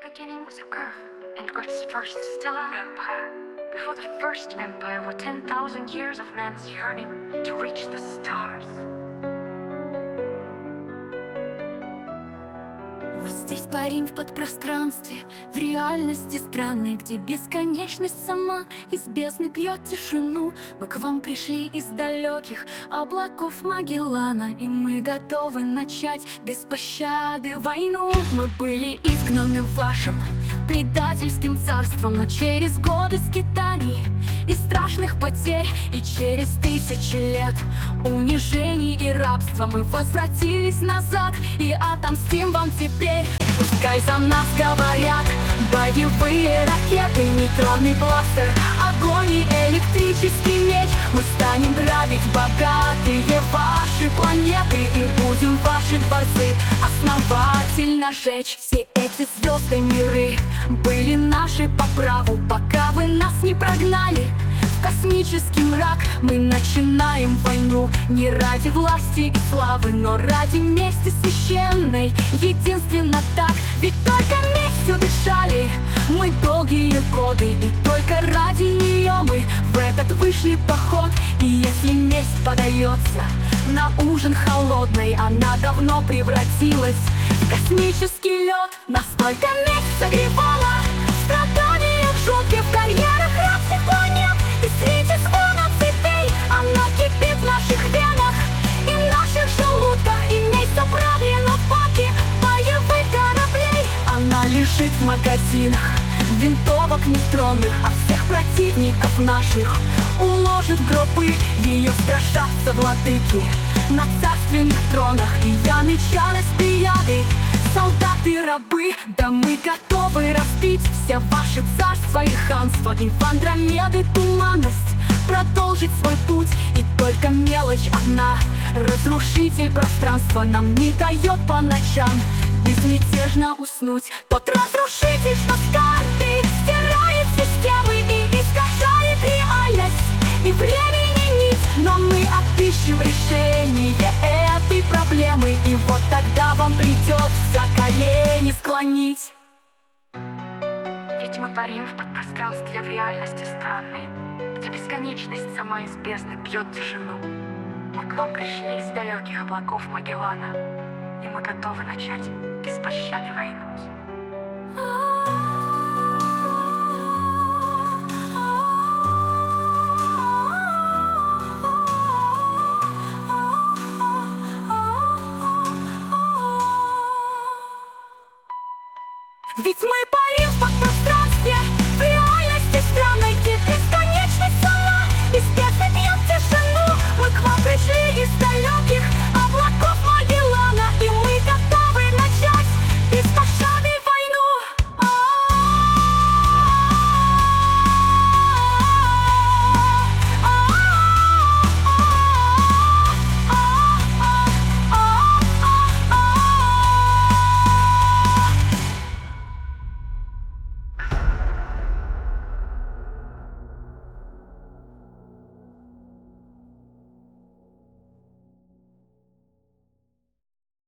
beginning was a Earth, and Earth's first stellar empire. Before the first empire were 10,000 years of man's yearning to reach the stars. Здесь парим в подпространстве, в реальности странной, где бесконечность сама из бездны пьет тишину. Мы к вам пришли из далеких облаков Магеллана, и мы готовы начать без пощады войну. Мы были изгнаны вашим предательским царством, но через годы скитаний и страшных потерь, и через тысячи лет унижений и рабства мы возвратились назад и отомстим вам теперь. Пускай за нас говорят боевые ракеты, нейтронный бластер, огонь и электрический меч. Мы станем грабить богатые ваши планеты и будем ваши дворцы основательно жечь. Все эти звезды миры были наши по праву, пока вы нас не прогнали в космический мрак. Мы начинаем войну не ради власти и славы, но ради мести священной. Единственно так, ведь только местью дышали мы долгие годы, и только ради нее мы в этот вышли поход. И если месть подается на ужин холодный, она давно превратилась в космический лед. Настолько месть согревала страдания в жопе, в карьерах рабских планет. И среди звона цепей она кипит в наших венах и наших желудках. И месть заправлена в баки боевых кораблей. Она лежит в магазинах винтовок нейтронных, а всех противников наших уложит в гробы. Ее страшатся владыки на царственных тронах, и янычары с плеядой, солдаты-рабы. Да мы готовы разбить все ваши царства и ханства, и в Андромеды туманность продолжить свой путь. И только мелочь одна, разрушитель пространства, нам не дает по ночам безмятежно уснуть. Тот разрушитель, что с карты стирает системы и искажает реальность и времени нить. Но мы отыщем решение этой проблемы, и вот тогда вам придется колени склонить. Ведь мы парим в подпространстве в реальности странной, где бесконечность сама из бездны пьет тишину. Мы к вам пришли из далеких облаков Магеллана, и мы готовы начать без пощады войну. Ведь мы парим в подпространстве в реальности странной, где бесконечность сама из бездны пьет тишину. Мы к вам пришли из далеких